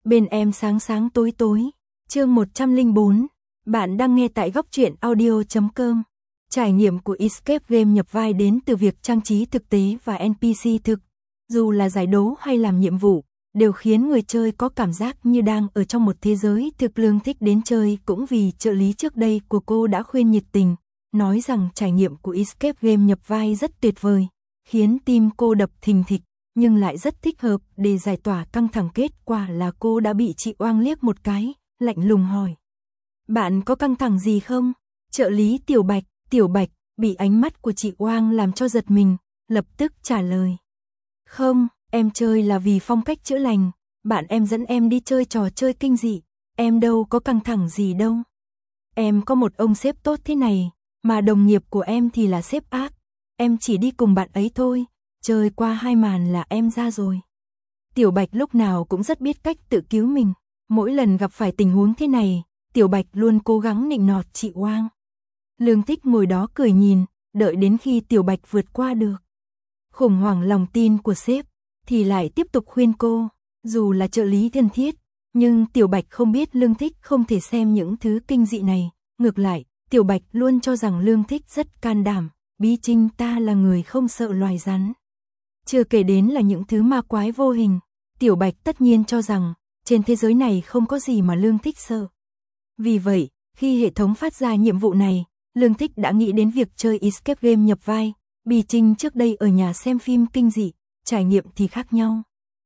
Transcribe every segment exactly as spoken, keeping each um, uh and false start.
Bên em sáng sáng tối tối. Chương một trăm lẻ bốn. Bạn đang nghe tại góc truyện audio chấm com. Trải nghiệm của Escape Game nhập vai đến từ việc trang trí thực tế và en pê xê thực. Dù là giải đố hay làm nhiệm vụ, đều khiến người chơi có cảm giác như đang ở trong một thế giới thực. Lương thích đến chơi cũng vì trợ lý trước đây của cô đã khuyên nhiệt tình, nói rằng trải nghiệm của Escape Game nhập vai rất tuyệt vời, khiến tim cô đập thình thịch, nhưng lại rất thích hợp để giải tỏa căng thẳng. Kết quả là cô đã bị chị Oang liếc một cái, lạnh lùng hỏi: "Bạn có căng thẳng gì không?" Trợ lý Tiểu Bạch, Tiểu Bạch bị ánh mắt của chị Oang làm cho giật mình, lập tức trả lời: "Không, em chơi là vì phong cách chữa lành, bạn em dẫn em đi chơi trò chơi kinh dị, em đâu có căng thẳng gì đâu. Em có một ông sếp tốt thế này, mà đồng nghiệp của em thì là sếp ác, em chỉ đi cùng bạn ấy thôi, chơi qua hai màn là em ra rồi." Tiểu Bạch lúc nào cũng rất biết cách tự cứu mình, mỗi lần gặp phải tình huống thế này, Tiểu Bạch luôn cố gắng nịnh nọt chị Oang. Lương Thích ngồi đó cười nhìn, đợi đến khi Tiểu Bạch vượt qua được khủng hoảng lòng tin của sếp, thì lại tiếp tục khuyên cô. Dù là trợ lý thân thiết, nhưng Tiểu Bạch không biết Lương Thích không thể xem những thứ kinh dị này. Ngược lại, Tiểu Bạch luôn cho rằng Lương Thích rất can đảm, bí trinh ta là người không sợ loài rắn. Chưa kể đến là những thứ ma quái vô hình, Tiểu Bạch tất nhiên cho rằng trên thế giới này không có gì mà Lương Thích sợ. Vì vậy, khi hệ thống phát ra nhiệm vụ này, Lương Thích đã nghĩ đến việc chơi Escape Game nhập vai. Bì Trinh trước đây ở nhà xem phim kinh dị, trải nghiệm thì khác nhau.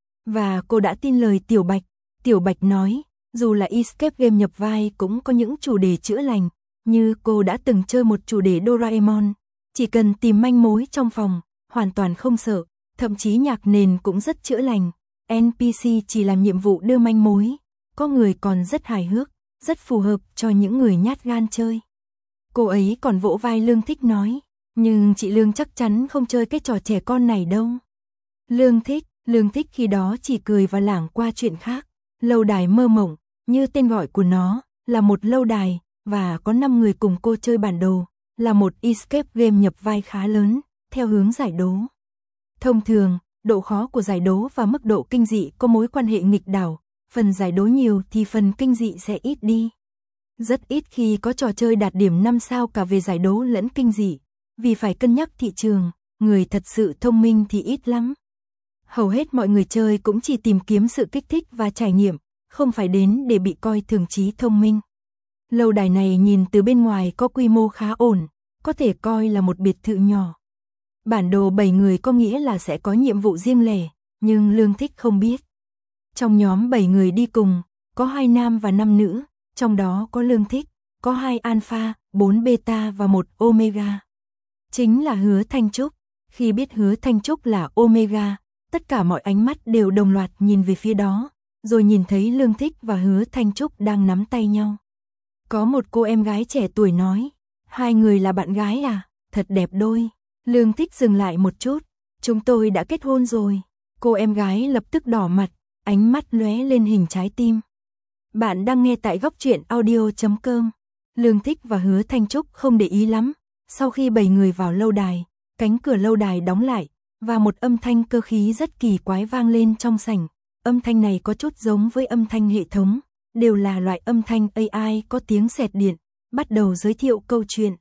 Và cô đã tin lời Tiểu Bạch. Tiểu Bạch nói, dù là Escape Game nhập vai cũng có những chủ đề chữa lành, như cô đã từng chơi một chủ đề Doraemon, chỉ cần tìm manh mối trong phòng, hoàn toàn không sợ, thậm chí nhạc nền cũng rất chữa lành. en pê xê chỉ làm nhiệm vụ đưa manh mối, có người còn rất hài hước, rất phù hợp cho những người nhát gan chơi. Cô ấy còn vỗ vai Lương Thích nói, nhưng chị Lương chắc chắn không chơi cái trò trẻ con này đâu. Lương Thích, Lương Thích khi đó chỉ cười và lảng qua chuyện khác. Lâu đài mơ mộng, như tên gọi của nó, là một lâu đài, và có năm người cùng cô chơi bản đồ, là một escape game nhập vai khá lớn, theo hướng giải đố. Thông thường, độ khó của giải đố và mức độ kinh dị có mối quan hệ nghịch đảo, phần giải đố nhiều thì phần kinh dị sẽ ít đi. Rất ít khi có trò chơi đạt điểm năm sao cả về giải đố lẫn kinh dị, vì phải cân nhắc thị trường, người thật sự thông minh thì ít lắm. Hầu hết mọi người chơi cũng chỉ tìm kiếm sự kích thích và trải nghiệm, không phải đến để bị coi thường trí thông minh. Lâu đài này nhìn từ bên ngoài có quy mô khá ổn, có thể coi là một biệt thự nhỏ. Bản đồ bảy người có nghĩa là sẽ có nhiệm vụ riêng lẻ, nhưng Lương Thích không biết. Trong nhóm bảy người đi cùng, có hai nam và năm nữ, trong đó có Lương Thích, có hai alpha, bốn beta và một omega. Chính là Hứa Thanh Trúc. Khi biết Hứa Thanh Trúc là omega, tất cả mọi ánh mắt đều đồng loạt nhìn về phía đó, rồi nhìn thấy Lương Thích và Hứa Thanh Trúc đang nắm tay nhau. Có một cô em gái trẻ tuổi nói, hai người là bạn gái à, thật đẹp đôi. Lương Thích dừng lại một chút, chúng tôi đã kết hôn rồi. Cô em gái lập tức đỏ mặt, ánh mắt lóe lên hình trái tim. Bạn đang nghe tại góc truyện audio chấm com. Lương Thích và Hứa Thanh Trúc không để ý lắm. Sau khi bảy người vào lâu đài, cánh cửa lâu đài đóng lại, và một âm thanh cơ khí rất kỳ quái vang lên trong sảnh. Âm thanh này có chút giống với âm thanh hệ thống, đều là loại âm thanh a i có tiếng sệt điện, bắt đầu giới thiệu câu chuyện.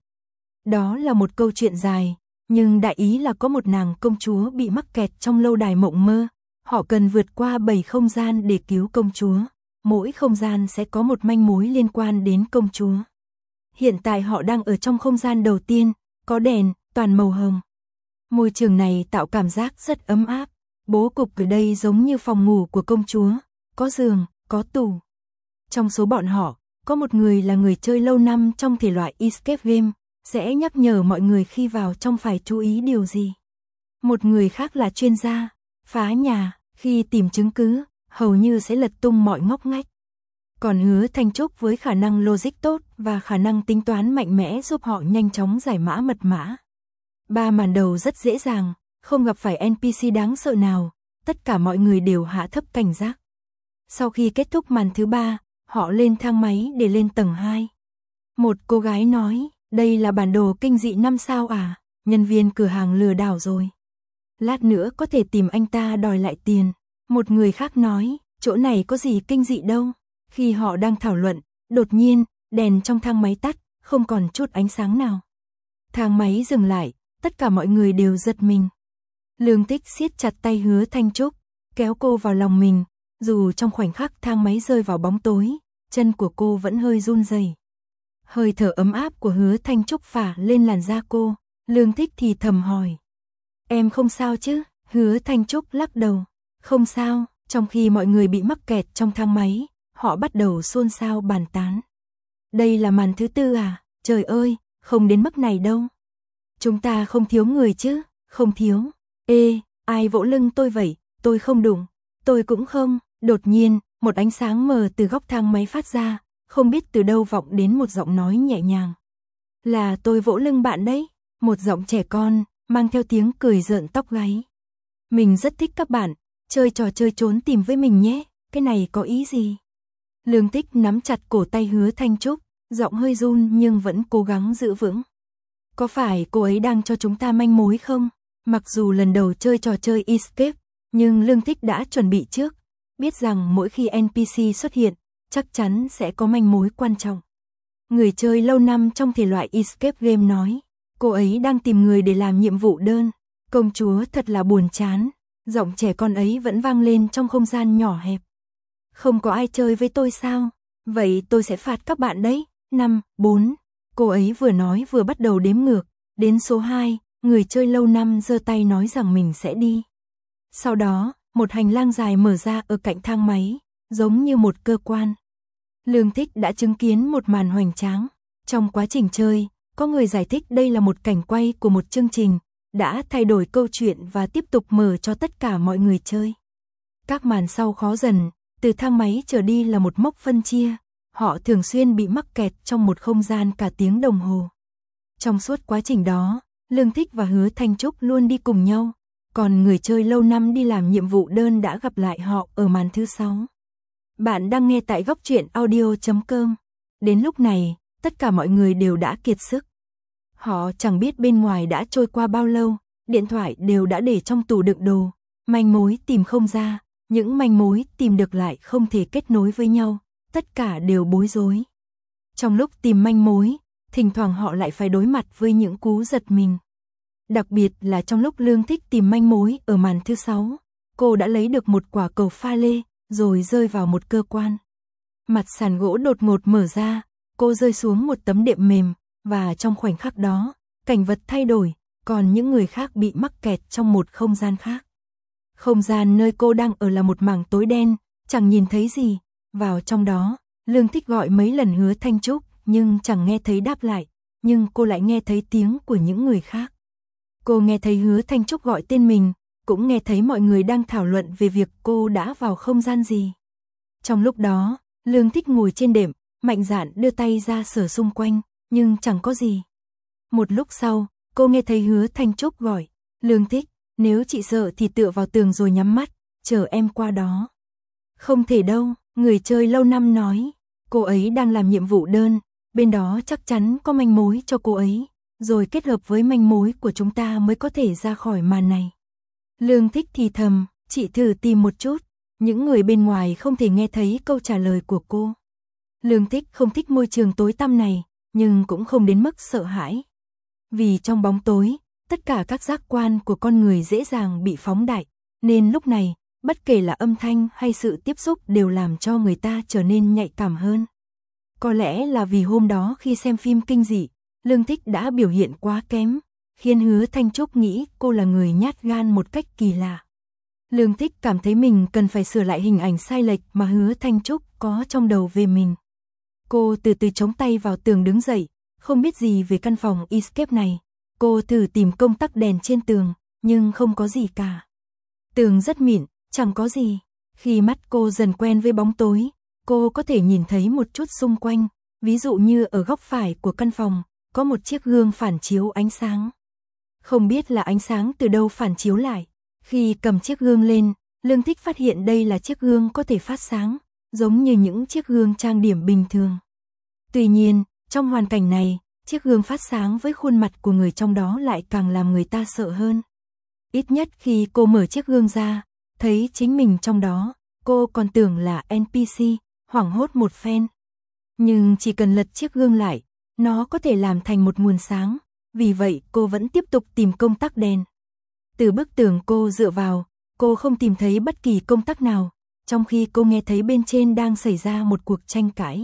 Đó là một câu chuyện dài, nhưng đại ý là có một nàng công chúa bị mắc kẹt trong lâu đài mộng mơ. Họ cần vượt qua bảy không gian để cứu công chúa. Mỗi không gian sẽ có một manh mối liên quan đến công chúa. Hiện tại họ đang ở trong không gian đầu tiên, có đèn, toàn màu hồng. Môi trường này tạo cảm giác rất ấm áp. Bố cục ở đây giống như phòng ngủ của công chúa, có giường, có tủ. Trong số bọn họ, có một người là người chơi lâu năm trong thể loại escape game, sẽ nhắc nhở mọi người khi vào trong phải chú ý điều gì. Một người khác là chuyên gia, phá nhà, khi tìm chứng cứ, hầu như sẽ lật tung mọi ngóc ngách. Còn Hứa Thanh Trúc với khả năng logic tốt và khả năng tính toán mạnh mẽ giúp họ nhanh chóng giải mã mật mã. Ba màn đầu rất dễ dàng, không gặp phải en pê xê đáng sợ nào, tất cả mọi người đều hạ thấp cảnh giác. Sau khi kết thúc màn thứ ba, họ lên thang máy để lên tầng hai. Một cô gái nói, đây là bản đồ kinh dị năm sao à, nhân viên cửa hàng lừa đảo rồi. Lát nữa có thể tìm anh ta đòi lại tiền. Một người khác nói, chỗ này có gì kinh dị đâu. Khi họ đang thảo luận, đột nhiên, đèn trong thang máy tắt, không còn chút ánh sáng nào. Thang máy dừng lại, tất cả mọi người đều giật mình. Lương Tích siết chặt tay Hứa Thanh Trúc, kéo cô vào lòng mình, dù trong khoảnh khắc thang máy rơi vào bóng tối, chân của cô vẫn hơi run rẩy. Hơi thở ấm áp của Hứa Thanh Trúc phả lên làn da cô, Lương Tích thì thầm hỏi. Em không sao chứ? Hứa Thanh Trúc lắc đầu. Không sao, trong khi mọi người bị mắc kẹt trong thang máy, họ bắt đầu xôn xao bàn tán. Đây là màn thứ tư à? Trời ơi, không đến mức này đâu. Chúng ta không thiếu người chứ? Không thiếu. Ê, ai vỗ lưng tôi vậy? Tôi không đụng. Tôi cũng không. Đột nhiên, một ánh sáng mờ từ góc thang máy phát ra, không biết từ đâu vọng đến một giọng nói nhẹ nhàng. Là tôi vỗ lưng bạn đấy. Một giọng trẻ con, mang theo tiếng cười rợn tóc gáy. Mình rất thích các bạn, chơi trò chơi trốn tìm với mình nhé, cái này có ý gì? Lương Tích nắm chặt cổ tay Hứa Thanh Trúc, giọng hơi run nhưng vẫn cố gắng giữ vững. Có phải cô ấy đang cho chúng ta manh mối không? Mặc dù lần đầu chơi trò chơi Escape, nhưng Lương Tích đã chuẩn bị trước, biết rằng mỗi khi en pê xê xuất hiện, chắc chắn sẽ có manh mối quan trọng. Người chơi lâu năm trong thể loại Escape game nói, cô ấy đang tìm người để làm nhiệm vụ đơn. Công chúa thật là buồn chán, giọng trẻ con ấy vẫn vang lên trong không gian nhỏ hẹp. Không có ai chơi với tôi sao? Vậy tôi sẽ phạt các bạn đấy. Năm, bốn. Cô ấy vừa nói vừa bắt đầu đếm ngược. Đến số hai, người chơi lâu năm giơ tay nói rằng mình sẽ đi. Sau đó, một hành lang dài mở ra ở cạnh thang máy, giống như một cơ quan. Lương Tích đã chứng kiến một màn hoành tráng. Trong quá trình chơi, có người giải thích đây là một cảnh quay của một chương trình, đã thay đổi câu chuyện và tiếp tục mở cho tất cả mọi người chơi. Các màn sau khó dần, từ thang máy trở đi là một mốc phân chia, họ thường xuyên bị mắc kẹt trong một không gian cả tiếng đồng hồ. Trong suốt quá trình đó, Lương Tích và Hứa Thanh Trúc luôn đi cùng nhau, còn người chơi lâu năm đi làm nhiệm vụ đơn đã gặp lại họ ở màn thứ sáu. Bạn đang nghe tại góc truyện audio chấm com. Đến lúc này, tất cả mọi người đều đã kiệt sức. Họ chẳng biết bên ngoài đã trôi qua bao lâu, điện thoại đều đã để trong tủ đựng đồ, manh mối tìm không ra, những manh mối tìm được lại không thể kết nối với nhau, tất cả đều bối rối. Trong lúc tìm manh mối, thỉnh thoảng họ lại phải đối mặt với những cú giật mình. Đặc biệt là trong lúc Lương Tích tìm manh mối ở màn thứ sáu, cô đã lấy được một quả cầu pha lê, rồi rơi vào một cơ quan. Mặt sàn gỗ đột ngột mở ra, cô rơi xuống một tấm đệm mềm, và trong khoảnh khắc đó, cảnh vật thay đổi, còn những người khác bị mắc kẹt trong một không gian khác. Không gian nơi cô đang ở là một mảng tối đen, chẳng nhìn thấy gì. Vào trong đó, Lương Tích gọi mấy lần Hứa Thanh Trúc, nhưng chẳng nghe thấy đáp lại, nhưng cô lại nghe thấy tiếng của những người khác. Cô nghe thấy Hứa Thanh Trúc gọi tên mình, cũng nghe thấy mọi người đang thảo luận về việc cô đã vào không gian gì. Trong lúc đó, Lương Tích ngồi trên đệm, mạnh dạn đưa tay ra sờ xung quanh, nhưng chẳng có gì. Một lúc sau, cô nghe thấy Hứa Thanh Trúc gọi, Lương Tích, nếu chị sợ thì tựa vào tường rồi nhắm mắt, chờ em qua đó. Không thể đâu, người chơi lâu năm nói, cô ấy đang làm nhiệm vụ đơn, bên đó chắc chắn có manh mối cho cô ấy, rồi kết hợp với manh mối của chúng ta mới có thể ra khỏi màn này. Lương Tích thì thầm, chị thử tìm một chút, những người bên ngoài không thể nghe thấy câu trả lời của cô. Lương Tích không thích môi trường tối tăm này, nhưng cũng không đến mức sợ hãi. Vì trong bóng tối, tất cả các giác quan của con người dễ dàng bị phóng đại, nên lúc này, bất kể là âm thanh hay sự tiếp xúc đều làm cho người ta trở nên nhạy cảm hơn. Có lẽ là vì hôm đó khi xem phim kinh dị, Lương Tích đã biểu hiện quá kém, khiến Hứa Thanh Trúc nghĩ cô là người nhát gan một cách kỳ lạ. Lương Tích cảm thấy mình cần phải sửa lại hình ảnh sai lệch mà Hứa Thanh Trúc có trong đầu về mình. Cô từ từ chống tay vào tường đứng dậy, không biết gì về căn phòng Escape này. Cô thử tìm công tắc đèn trên tường, nhưng không có gì cả. Tường rất mịn, chẳng có gì. Khi mắt cô dần quen với bóng tối, cô có thể nhìn thấy một chút xung quanh, ví dụ như ở góc phải của căn phòng, có một chiếc gương phản chiếu ánh sáng. Không biết là ánh sáng từ đâu phản chiếu lại. Khi cầm chiếc gương lên, Lương Tích phát hiện đây là chiếc gương có thể phát sáng, giống như những chiếc gương trang điểm bình thường. Tuy nhiên, trong hoàn cảnh này, chiếc gương phát sáng với khuôn mặt của người trong đó lại càng làm người ta sợ hơn. Ít nhất khi cô mở chiếc gương ra, thấy chính mình trong đó, cô còn tưởng là en pê xê, hoảng hốt một phen. Nhưng chỉ cần lật chiếc gương lại, nó có thể làm thành một nguồn sáng, vì vậy cô vẫn tiếp tục tìm công tắc đèn. Từ bức tường cô dựa vào, cô không tìm thấy bất kỳ công tắc nào, trong khi cô nghe thấy bên trên đang xảy ra một cuộc tranh cãi.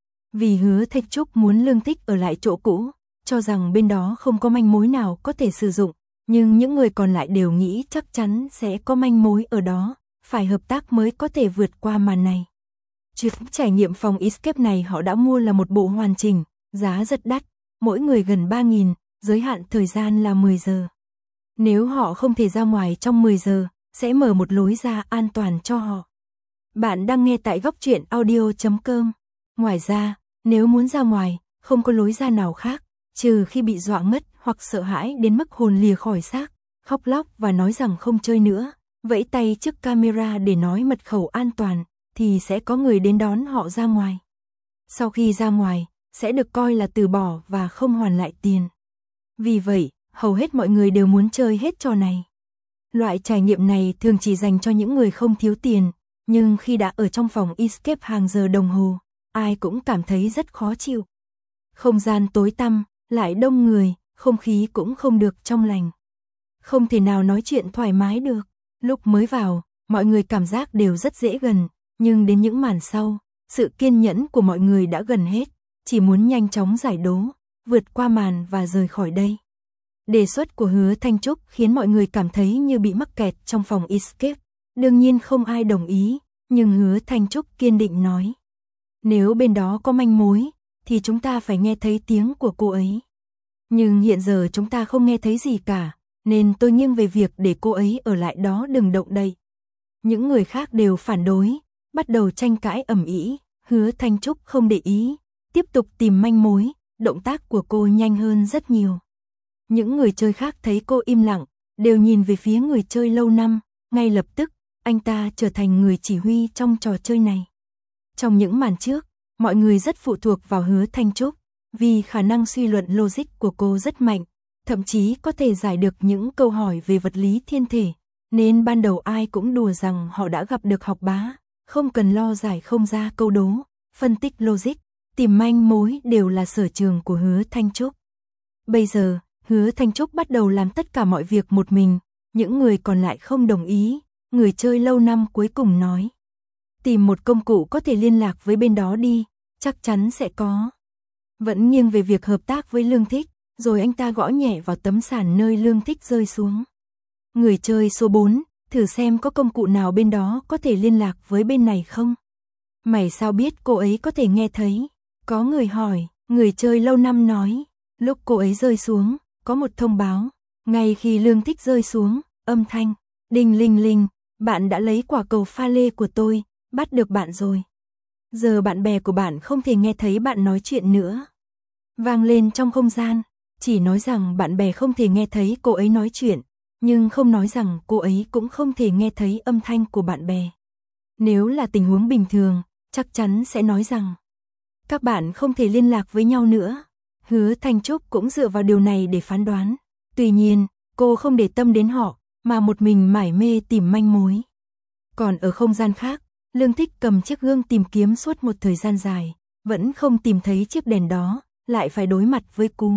Vì Hứa Thanh Trúc muốn Lương Thích ở lại chỗ cũ, cho rằng bên đó không có manh mối nào có thể sử dụng, nhưng những người còn lại đều nghĩ chắc chắn sẽ có manh mối ở đó, phải hợp tác mới có thể vượt qua màn này. Chuyến trải nghiệm phòng Escape này họ đã mua là một bộ hoàn chỉnh, giá rất đắt, mỗi người gần ba nghìn, giới hạn thời gian là mười giờ. Nếu họ không thể ra ngoài trong mười giờ, sẽ mở một lối ra an toàn cho họ. Bạn đang nghe tại góc truyện audio chấm com. Ngoài ra, nếu muốn ra ngoài, không có lối ra nào khác, trừ khi bị dọa ngất hoặc sợ hãi đến mức hồn lìa khỏi xác, khóc lóc và nói rằng không chơi nữa, vẫy tay trước camera để nói mật khẩu an toàn, thì sẽ có người đến đón họ ra ngoài. Sau khi ra ngoài, sẽ được coi là từ bỏ và không hoàn lại tiền. Vì vậy, hầu hết mọi người đều muốn chơi hết trò này. Loại trải nghiệm này thường chỉ dành cho những người không thiếu tiền, nhưng khi đã ở trong phòng Escape hàng giờ đồng hồ, ai cũng cảm thấy rất khó chịu. Không gian tối tăm, lại đông người, không khí cũng không được trong lành. Không thể nào nói chuyện thoải mái được. Lúc mới vào, mọi người cảm giác đều rất dễ gần, nhưng đến những màn sau, sự kiên nhẫn của mọi người đã gần hết, chỉ muốn nhanh chóng giải đố, vượt qua màn và rời khỏi đây. Đề xuất của Hứa Thanh Trúc khiến mọi người cảm thấy như bị mắc kẹt trong phòng Escape. Đương nhiên không ai đồng ý, nhưng Hứa Thanh Trúc kiên định nói. Nếu bên đó có manh mối, thì chúng ta phải nghe thấy tiếng của cô ấy. Nhưng hiện giờ chúng ta không nghe thấy gì cả, nên tôi nghiêng về việc để cô ấy ở lại đó đừng động đậy. Những người khác đều phản đối, bắt đầu tranh cãi ầm ĩ. Hứa Thanh Trúc không để ý, tiếp tục tìm manh mối, động tác của cô nhanh hơn rất nhiều. Những người chơi khác thấy cô im lặng, đều nhìn về phía người chơi lâu năm, ngay lập tức, anh ta trở thành người chỉ huy trong trò chơi này. Trong những màn trước, mọi người rất phụ thuộc vào Hứa Thanh Trúc, vì khả năng suy luận logic của cô rất mạnh, thậm chí có thể giải được những câu hỏi về vật lý thiên thể, nên ban đầu ai cũng đùa rằng họ đã gặp được học bá, không cần lo giải không ra câu đố, phân tích logic, tìm manh mối đều là sở trường của Hứa Thanh Trúc. Bây giờ, Hứa Thanh Trúc bắt đầu làm tất cả mọi việc một mình, những người còn lại không đồng ý, người chơi lâu năm cuối cùng nói. Tìm một công cụ có thể liên lạc với bên đó đi, chắc chắn sẽ có. Vẫn nghiêng về việc hợp tác với Lương Thích, rồi anh ta gõ nhẹ vào tấm sàn nơi Lương Thích rơi xuống. Người chơi số bốn, thử xem có công cụ nào bên đó có thể liên lạc với bên này không? Mày sao biết cô ấy có thể nghe thấy? Có người hỏi, người chơi lâu năm nói, lúc cô ấy rơi xuống, có một thông báo, ngay khi Lương Thích rơi xuống, âm thanh, đinh linh linh, bạn đã lấy quả cầu pha lê của tôi, bắt được bạn rồi. Giờ bạn bè của bạn không thể nghe thấy bạn nói chuyện nữa. Vang lên trong không gian, chỉ nói rằng bạn bè không thể nghe thấy cô ấy nói chuyện, nhưng không nói rằng cô ấy cũng không thể nghe thấy âm thanh của bạn bè. Nếu là tình huống bình thường, chắc chắn sẽ nói rằng các bạn không thể liên lạc với nhau nữa. Hứa Thanh Trúc cũng dựa vào điều này để phán đoán. Tuy nhiên, cô không để tâm đến họ, mà một mình mải mê tìm manh mối. Còn ở không gian khác, Lương Thích cầm chiếc gương tìm kiếm suốt một thời gian dài, vẫn không tìm thấy chiếc đèn đó, lại phải đối mặt với cú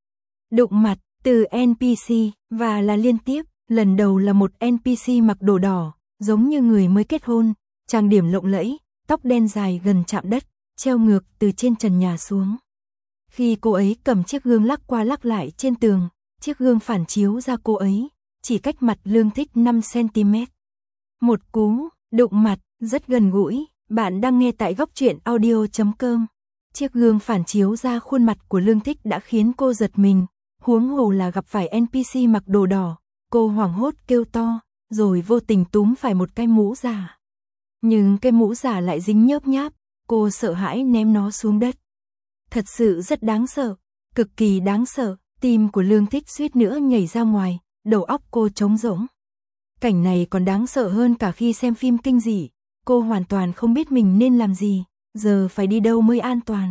đụng mặt từ en pê xê, và là liên tiếp. Lần đầu là một en pê xê mặc đồ đỏ, giống như người mới kết hôn, trang điểm lộng lẫy, tóc đen dài gần chạm đất, treo ngược từ trên trần nhà xuống. Khi cô ấy cầm chiếc gương lắc qua lắc lại trên tường, chiếc gương phản chiếu ra cô ấy, chỉ cách mặt Lương Thích năm xăng-ti-mét. Một cú đụng mặt rất gần gũi. Bạn đang nghe tại góc truyện audio chấm com. Chiếc gương phản chiếu ra khuôn mặt của Lương Thích đã khiến cô giật mình, huống hồ là gặp phải en pê xê mặc đồ đỏ. Cô hoảng hốt kêu to, rồi vô tình túm phải một cái mũ giả. Nhưng cái mũ giả lại dính nhớp nháp, cô sợ hãi ném nó xuống đất. Thật sự rất đáng sợ, cực kỳ đáng sợ, tim của Lương Thích suýt nữa nhảy ra ngoài, đầu óc cô trống rỗng. Cảnh này còn đáng sợ hơn cả khi xem phim kinh dị, cô hoàn toàn không biết mình nên làm gì, giờ phải đi đâu mới an toàn.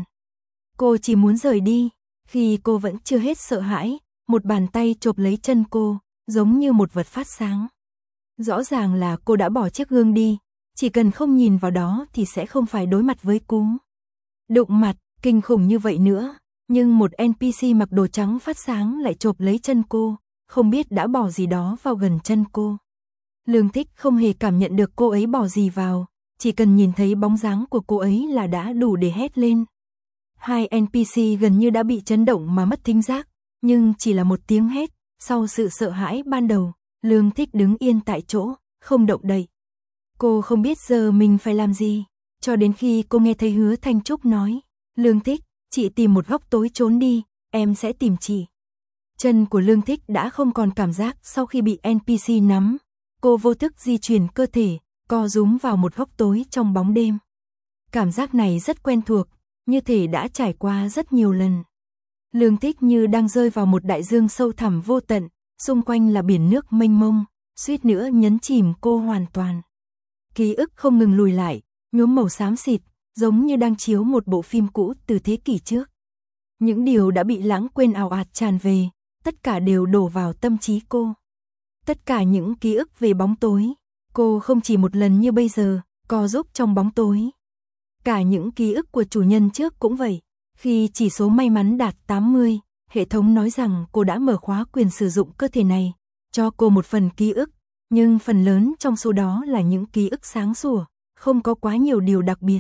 Cô chỉ muốn rời đi, khi cô vẫn chưa hết sợ hãi, một bàn tay chộp lấy chân cô, giống như một vật phát sáng. Rõ ràng là cô đã bỏ chiếc gương đi, chỉ cần không nhìn vào đó thì sẽ không phải đối mặt với cú đụng mặt kinh khủng như vậy nữa. Nhưng một en pê xê mặc đồ trắng phát sáng lại chộp lấy chân cô, không biết đã bỏ gì đó vào gần chân cô. Lương Thích không hề cảm nhận được cô ấy bỏ gì vào, chỉ cần nhìn thấy bóng dáng của cô ấy là đã đủ để hét lên. Hai en pê xê gần như đã bị chấn động mà mất thính giác, nhưng chỉ là một tiếng hét, sau sự sợ hãi ban đầu, Lương Thích đứng yên tại chỗ, không động đậy. Cô không biết giờ mình phải làm gì, cho đến khi cô nghe thấy Hứa Thanh Trúc nói, Lương Thích, chị tìm một góc tối trốn đi, em sẽ tìm chị. Chân của Lương Thích đã không còn cảm giác sau khi bị en pê xê nắm, cô vô thức di chuyển cơ thể, co rúm vào một góc tối trong bóng đêm. Cảm giác này rất quen thuộc, như thể đã trải qua rất nhiều lần. Lương Thích như đang rơi vào một đại dương sâu thẳm vô tận, xung quanh là biển nước mênh mông, suýt nữa nhấn chìm cô hoàn toàn. Ký ức không ngừng lùi lại, nhuốm màu xám xịt, giống như đang chiếu một bộ phim cũ từ thế kỷ trước. Những điều đã bị lãng quên ào ạt tràn về, tất cả đều đổ vào tâm trí cô. Tất cả những ký ức về bóng tối, cô không chỉ một lần như bây giờ, co giúp trong bóng tối. Cả những ký ức của chủ nhân trước cũng vậy. Khi chỉ số may mắn đạt tám mươi, hệ thống nói rằng cô đã mở khóa quyền sử dụng cơ thể này, cho cô một phần ký ức, nhưng phần lớn trong số đó là những ký ức sáng sủa, không có quá nhiều điều đặc biệt.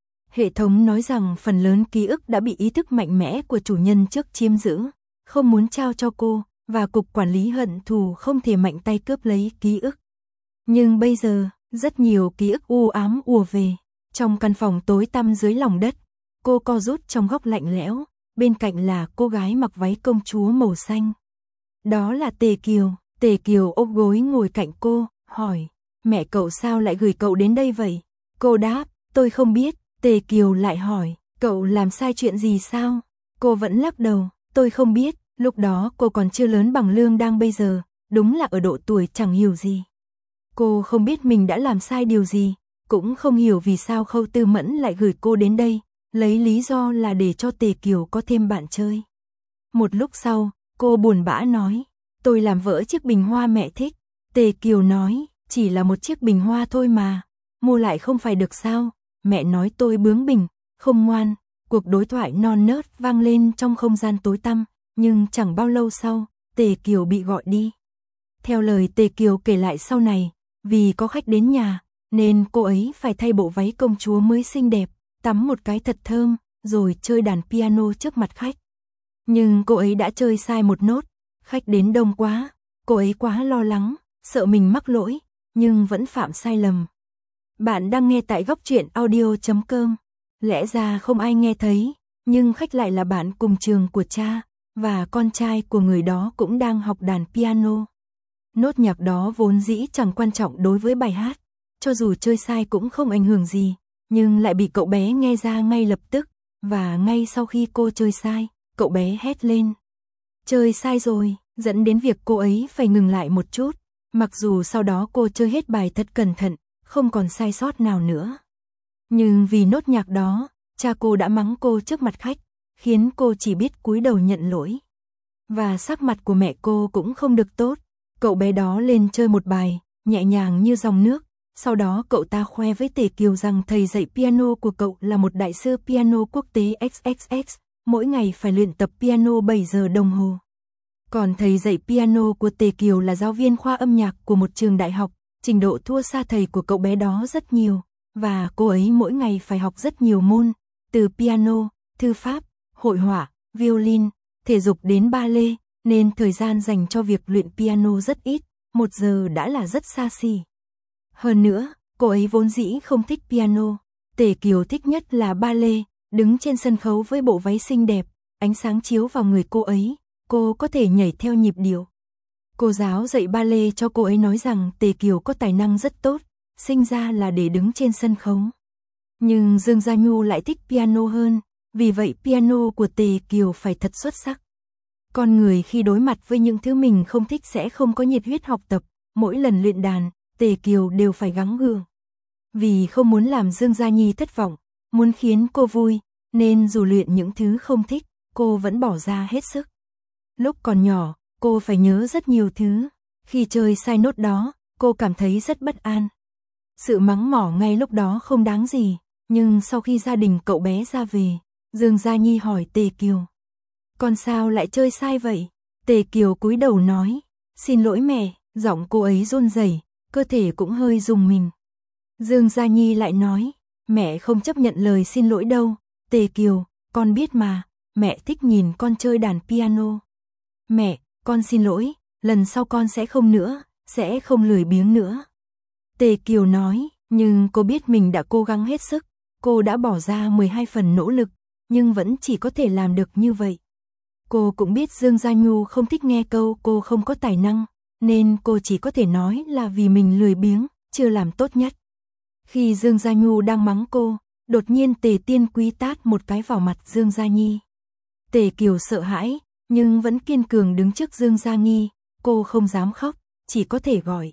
Hệ thống nói rằng phần lớn ký ức đã bị ý thức mạnh mẽ của chủ nhân trước chiếm giữ, không muốn trao cho cô, và cục quản lý hận thù không thể mạnh tay cướp lấy ký ức. Nhưng bây giờ, rất nhiều ký ức u ám ùa về. Trong căn phòng tối tăm dưới lòng đất, cô co rút trong góc lạnh lẽo, bên cạnh là cô gái mặc váy công chúa màu xanh. Đó là Tề Kiều, Tề Kiều ôm gối ngồi cạnh cô, hỏi, mẹ cậu sao lại gửi cậu đến đây vậy? Cô đáp, tôi không biết. Tề Kiều lại hỏi, cậu làm sai chuyện gì sao? Cô vẫn lắc đầu, tôi không biết, lúc đó cô còn chưa lớn bằng Lương đang bây giờ, đúng là ở độ tuổi chẳng hiểu gì. Cô không biết mình đã làm sai điều gì, cũng không hiểu vì sao Khâu Tư Mẫn lại gửi cô đến đây, lấy lý do là để cho Tề Kiều có thêm bạn chơi. Một lúc sau, cô buồn bã nói, tôi làm vỡ chiếc bình hoa mẹ thích. Tề Kiều nói, chỉ là một chiếc bình hoa thôi mà, mua lại không phải được sao? Mẹ nói tôi bướng bỉnh, không ngoan. Cuộc đối thoại non nớt vang lên trong không gian tối tăm, nhưng chẳng bao lâu sau, Tề Kiều bị gọi đi. Theo lời Tề Kiều kể lại sau này, vì có khách đến nhà, nên cô ấy phải thay bộ váy công chúa mới xinh đẹp, tắm một cái thật thơm, rồi chơi đàn piano trước mặt khách. Nhưng cô ấy đã chơi sai một nốt, khách đến đông quá, cô ấy quá lo lắng, sợ mình mắc lỗi, nhưng vẫn phạm sai lầm. Bạn đang nghe tại góc truyện audio chấm com. Lẽ ra không ai nghe thấy, nhưng khách lại là bạn cùng trường của cha, và con trai của người đó cũng đang học đàn piano. Nốt nhạc đó vốn dĩ chẳng quan trọng đối với bài hát, cho dù chơi sai cũng không ảnh hưởng gì, nhưng lại bị cậu bé nghe ra ngay lập tức, và ngay sau khi cô chơi sai, cậu bé hét lên. Chơi sai rồi, dẫn đến việc cô ấy phải ngừng lại một chút, mặc dù sau đó cô chơi hết bài thật cẩn thận, không còn sai sót nào nữa. Nhưng vì nốt nhạc đó, cha cô đã mắng cô trước mặt khách, khiến cô chỉ biết cúi đầu nhận lỗi. Và sắc mặt của mẹ cô cũng không được tốt, cậu bé đó lên chơi một bài, nhẹ nhàng như dòng nước, sau đó cậu ta khoe với Tề Kiều rằng thầy dạy piano của cậu là một đại sư piano quốc tế ích ích ích, mỗi ngày phải luyện tập piano bảy giờ đồng hồ. Còn thầy dạy piano của Tề Kiều là giáo viên khoa âm nhạc của một trường đại học, trình độ thua xa thầy của cậu bé đó rất nhiều, và cô ấy mỗi ngày phải học rất nhiều môn, từ piano, thư pháp, hội họa, violin, thể dục đến ballet, nên thời gian dành cho việc luyện piano rất ít, một giờ đã là rất xa xỉ. Hơn nữa, cô ấy vốn dĩ không thích piano, Tề Kiều thích nhất là ballet, đứng trên sân khấu với bộ váy xinh đẹp, ánh sáng chiếu vào người cô ấy, cô có thể nhảy theo nhịp điệu. Cô giáo dạy ballet cho cô ấy nói rằng Tề Kiều có tài năng rất tốt, sinh ra là để đứng trên sân khấu. Nhưng Dương Gia Nhu lại thích piano hơn, vì vậy piano của Tề Kiều phải thật xuất sắc. Con người khi đối mặt với những thứ mình không thích sẽ không có nhiệt huyết học tập, mỗi lần luyện đàn, Tề Kiều đều phải gắng gượng. Vì không muốn làm Dương Gia Nhi thất vọng, muốn khiến cô vui, nên dù luyện những thứ không thích, cô vẫn bỏ ra hết sức. Lúc còn nhỏ, cô phải nhớ rất nhiều thứ, khi chơi sai nốt đó, cô cảm thấy rất bất an. Sự mắng mỏ ngay lúc đó không đáng gì, nhưng sau khi gia đình cậu bé ra về, Dương Gia Nhi hỏi Tề Kiều. Con sao lại chơi sai vậy? Tề Kiều cúi đầu nói, xin lỗi mẹ, giọng cô ấy run rẩy, cơ thể cũng hơi rùng mình. Dương Gia Nhi lại nói, mẹ không chấp nhận lời xin lỗi đâu, Tề Kiều, con biết mà, mẹ thích nhìn con chơi đàn piano. Mẹ, con xin lỗi, lần sau con sẽ không nữa, sẽ không lười biếng nữa. Tề Kiều nói, nhưng cô biết mình đã cố gắng hết sức, cô đã bỏ ra mười hai phần nỗ lực, nhưng vẫn chỉ có thể làm được như vậy. Cô cũng biết Dương Gia Nhu không thích nghe câu cô không có tài năng, nên cô chỉ có thể nói là vì mình lười biếng, chưa làm tốt nhất. Khi Dương Gia Nhu đang mắng cô, đột nhiên Tề Tiên Quý tát một cái vào mặt Dương Gia Nhi. Tề Kiều sợ hãi, nhưng vẫn kiên cường đứng trước Dương Gia Nhi, cô không dám khóc, chỉ có thể gọi.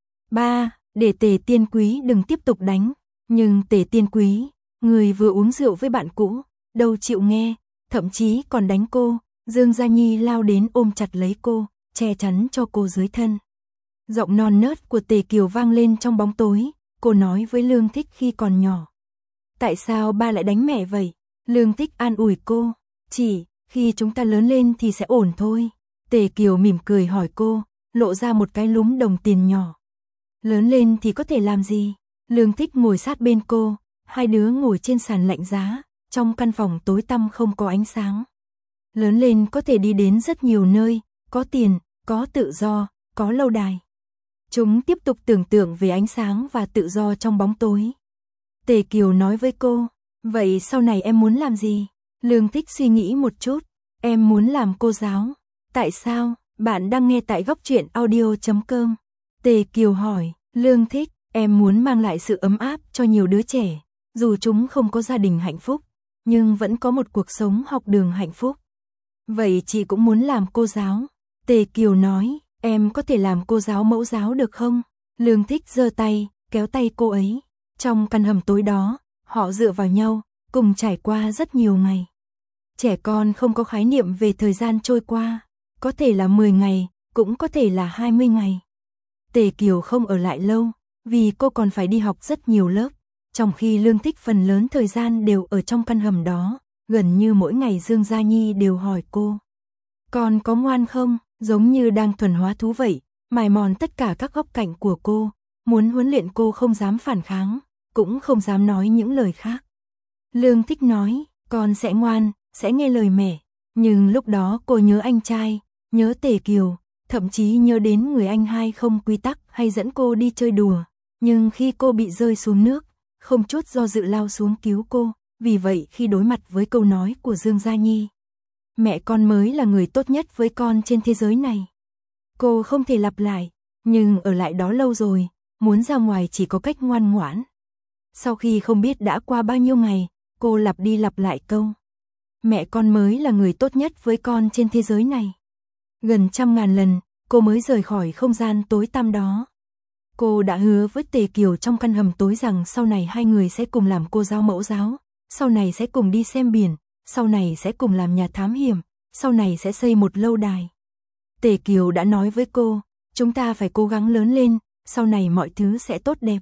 Ba, để Tề Tiên Quý đừng tiếp tục đánh, nhưng Tề Tiên Quý, người vừa uống rượu với bạn cũ, đâu chịu nghe, thậm chí còn đánh cô. Dương Gia Nhi lao đến ôm chặt lấy cô, che chắn cho cô dưới thân. Giọng non nớt của Tề Kiều vang lên trong bóng tối, cô nói với Lương Thích khi còn nhỏ. Tại sao ba lại đánh mẹ vậy? Lương Thích an ủi cô, chỉ, khi chúng ta lớn lên thì sẽ ổn thôi. Tề Kiều mỉm cười hỏi cô, lộ ra một cái lúm đồng tiền nhỏ. Lớn lên thì có thể làm gì? Lương Thích ngồi sát bên cô, hai đứa ngồi trên sàn lạnh giá, trong căn phòng tối tăm không có ánh sáng. Lớn lên có thể đi đến rất nhiều nơi, có tiền, có tự do, có lâu đài. Chúng tiếp tục tưởng tượng về ánh sáng và tự do trong bóng tối. Tề Kiều nói với cô, vậy sau này em muốn làm gì? Lương Thích suy nghĩ một chút, em muốn làm cô giáo. Tại sao? Bạn đang nghe tại góc truyện audio chấm com. Tề Kiều hỏi, Lương Thích, em muốn mang lại sự ấm áp cho nhiều đứa trẻ, dù chúng không có gia đình hạnh phúc, nhưng vẫn có một cuộc sống học đường hạnh phúc. Vậy chị cũng muốn làm cô giáo. Tề Kiều nói, em có thể làm cô giáo mẫu giáo được không? Lương Thích giơ tay, kéo tay cô ấy. Trong căn hầm tối đó, họ dựa vào nhau, cùng trải qua rất nhiều ngày. Trẻ con không có khái niệm về thời gian trôi qua, có thể là mười ngày, cũng có thể là hai mươi ngày. Tề Kiều không ở lại lâu, vì cô còn phải đi học rất nhiều lớp, trong khi Lương Thích phần lớn thời gian đều ở trong căn hầm đó. Gần như mỗi ngày Dương Gia Nhi đều hỏi cô, con có ngoan không? Giống như đang thuần hóa thú vậy, mài mòn tất cả các góc cạnh của cô, muốn huấn luyện cô không dám phản kháng, cũng không dám nói những lời khác. Lương Thích nói, con sẽ ngoan, sẽ nghe lời mẹ, nhưng lúc đó cô nhớ anh trai, nhớ Tề Kiều, thậm chí nhớ đến người anh hai không quy tắc hay dẫn cô đi chơi đùa, nhưng khi cô bị rơi xuống nước, không chút do dự lao xuống cứu cô. Vì vậy khi đối mặt với câu nói của Dương Gia Nhi, mẹ con mới là người tốt nhất với con trên thế giới này, cô không thể lặp lại, nhưng ở lại đó lâu rồi, muốn ra ngoài chỉ có cách ngoan ngoãn. Sau khi không biết đã qua bao nhiêu ngày, cô lặp đi lặp lại câu, mẹ con mới là người tốt nhất với con trên thế giới này. Gần trăm ngàn lần, cô mới rời khỏi không gian tối tăm đó. Cô đã hứa với Tề Kiều trong căn hầm tối rằng sau này hai người sẽ cùng làm cô giáo mẫu giáo. Sau này sẽ cùng đi xem biển, sau này sẽ cùng làm nhà thám hiểm, sau này sẽ xây một lâu đài. Tề Kiều đã nói với cô, chúng ta phải cố gắng lớn lên, sau này mọi thứ sẽ tốt đẹp.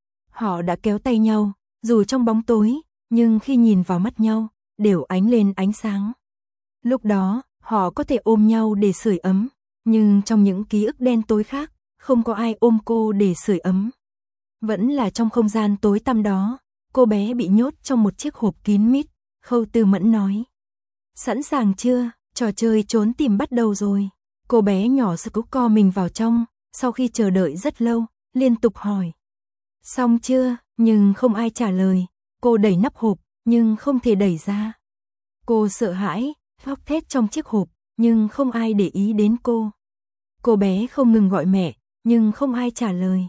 Họ đã kéo tay nhau, dù trong bóng tối, nhưng khi nhìn vào mắt nhau, đều ánh lên ánh sáng. Lúc đó, họ có thể ôm nhau để sưởi ấm, nhưng trong những ký ức đen tối khác, không có ai ôm cô để sưởi ấm. Vẫn là trong không gian tối tăm đó. Cô bé bị nhốt trong một chiếc hộp kín mít, Khâu Tư Mẫn nói. Sẵn sàng chưa? Trò chơi trốn tìm bắt đầu rồi. Cô bé nhỏ sực cúc co mình vào trong, sau khi chờ đợi rất lâu, liên tục hỏi. Xong chưa? Nhưng không ai trả lời. Cô đẩy nắp hộp, nhưng không thể đẩy ra. Cô sợ hãi, khóc thét trong chiếc hộp, nhưng không ai để ý đến cô. Cô bé không ngừng gọi mẹ, nhưng không ai trả lời.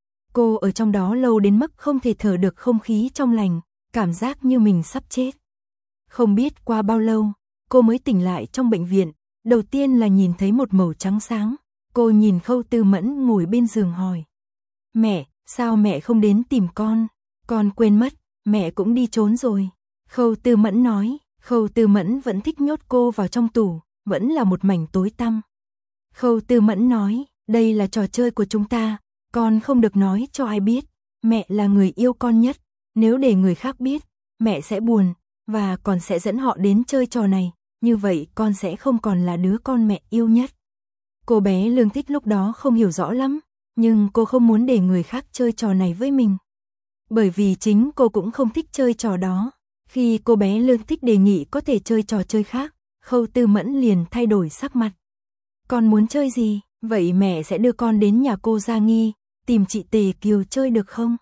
Cô ở trong đó lâu đến mức không thể thở được không khí trong lành, cảm giác như mình sắp chết. Không biết qua bao lâu, cô mới tỉnh lại trong bệnh viện, đầu tiên là nhìn thấy một màu trắng sáng. Cô nhìn Khâu Tư Mẫn ngồi bên giường hỏi. Mẹ, sao mẹ không đến tìm con? Con quên mất, mẹ cũng đi trốn rồi. Khâu Tư Mẫn nói, Khâu Tư Mẫn vẫn thích nhốt cô vào trong tủ, vẫn là một mảnh tối tăm. Khâu Tư Mẫn nói, đây là trò chơi của chúng ta. Con không được nói cho ai biết, mẹ là người yêu con nhất, nếu để người khác biết, mẹ sẽ buồn, và còn sẽ dẫn họ đến chơi trò này, như vậy con sẽ không còn là đứa con mẹ yêu nhất. Cô bé Lương Thích lúc đó không hiểu rõ lắm, nhưng cô không muốn để người khác chơi trò này với mình. Bởi vì chính cô cũng không thích chơi trò đó. Khi cô bé Lương Thích đề nghị có thể chơi trò chơi khác, Khâu Tư Mẫn liền thay đổi sắc mặt. Con muốn chơi gì? Vậy mẹ sẽ đưa con đến nhà cô Gia Nghi, tìm chị Tề Kiều chơi được không?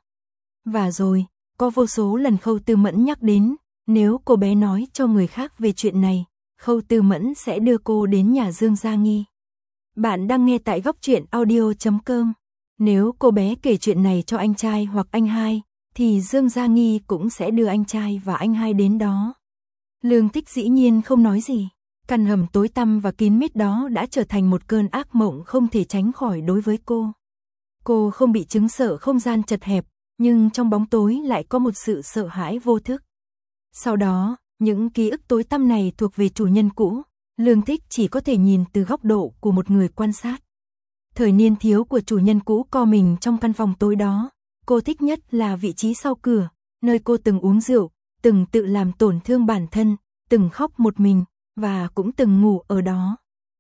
Và rồi, có vô số lần Khâu Tư Mẫn nhắc đến, nếu cô bé nói cho người khác về chuyện này, Khâu Tư Mẫn sẽ đưa cô đến nhà Dương Gia Nghi. Bạn đang nghe tại góc truyện audio chấm com. Nếu cô bé kể chuyện này cho anh trai hoặc anh hai, thì Dương Gia Nghi cũng sẽ đưa anh trai và anh hai đến đó. Lương Thích dĩ nhiên không nói gì. Căn hầm tối tăm và kín mít đó đã trở thành một cơn ác mộng không thể tránh khỏi đối với cô. Cô không bị chứng sợ không gian chật hẹp, nhưng trong bóng tối lại có một sự sợ hãi vô thức. Sau đó, những ký ức tối tăm này thuộc về chủ nhân cũ, Lương Thích chỉ có thể nhìn từ góc độ của một người quan sát. Thời niên thiếu của chủ nhân cũ co mình trong căn phòng tối đó, cô thích nhất là vị trí sau cửa, nơi cô từng uống rượu, từng tự làm tổn thương bản thân, từng khóc một mình, và cũng từng ngủ ở đó.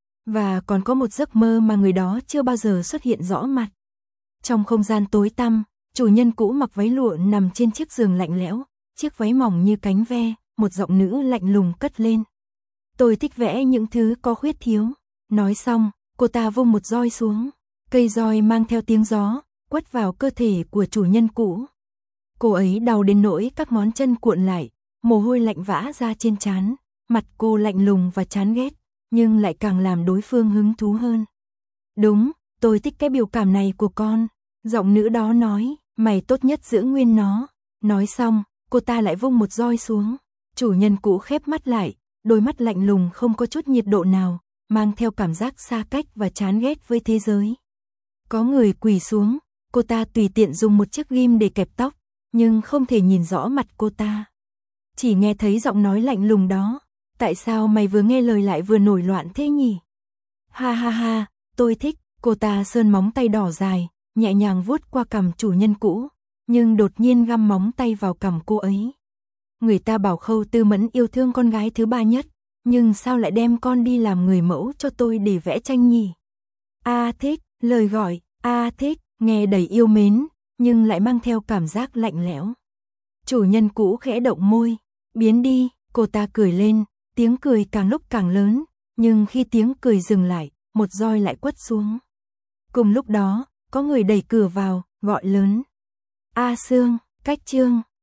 Và còn có một giấc mơ mà người đó chưa bao giờ xuất hiện rõ mặt. Trong không gian tối tăm, chủ nhân cũ mặc váy lụa nằm trên chiếc giường lạnh lẽo, chiếc váy mỏng như cánh ve, một giọng nữ lạnh lùng cất lên. Tôi thích vẽ những thứ có khuyết thiếu. Nói xong, cô ta vung một roi xuống. Cây roi mang theo tiếng gió, quất vào cơ thể của chủ nhân cũ. Cô ấy đau đến nỗi các ngón chân cuộn lại, mồ hôi lạnh vã ra trên trán. Mặt cô lạnh lùng và chán ghét, nhưng lại càng làm đối phương hứng thú hơn. Đúng, tôi thích cái biểu cảm này của con. Giọng nữ đó nói, mày tốt nhất giữ nguyên nó. Nói xong, cô ta lại vung một roi xuống. Chủ nhân cũ khép mắt lại, đôi mắt lạnh lùng không có chút nhiệt độ nào, mang theo cảm giác xa cách và chán ghét với thế giới. Có người quỳ xuống, cô ta tùy tiện dùng một chiếc ghim để kẹp tóc, nhưng không thể nhìn rõ mặt cô ta. Chỉ nghe thấy giọng nói lạnh lùng đó. Tại sao mày vừa nghe lời lại vừa nổi loạn thế nhỉ? Ha ha ha, tôi thích. Cô ta sơn móng tay đỏ dài, nhẹ nhàng vuốt qua cằm chủ nhân cũ, nhưng đột nhiên găm móng tay vào cằm cô ấy. Người ta bảo Khâu Tư Mẫn yêu thương con gái thứ ba nhất, nhưng sao lại đem con đi làm người mẫu cho tôi để vẽ tranh nhỉ? A thích, lời gọi, A thích, nghe đầy yêu mến, nhưng lại mang theo cảm giác lạnh lẽo. Chủ nhân cũ khẽ động môi, biến đi, cô ta cười lên. Tiếng cười càng lúc càng lớn, nhưng khi tiếng cười dừng lại, một roi lại quất xuống. Cùng lúc đó, có người đẩy cửa vào, gọi lớn. A Sương, Cách Trương.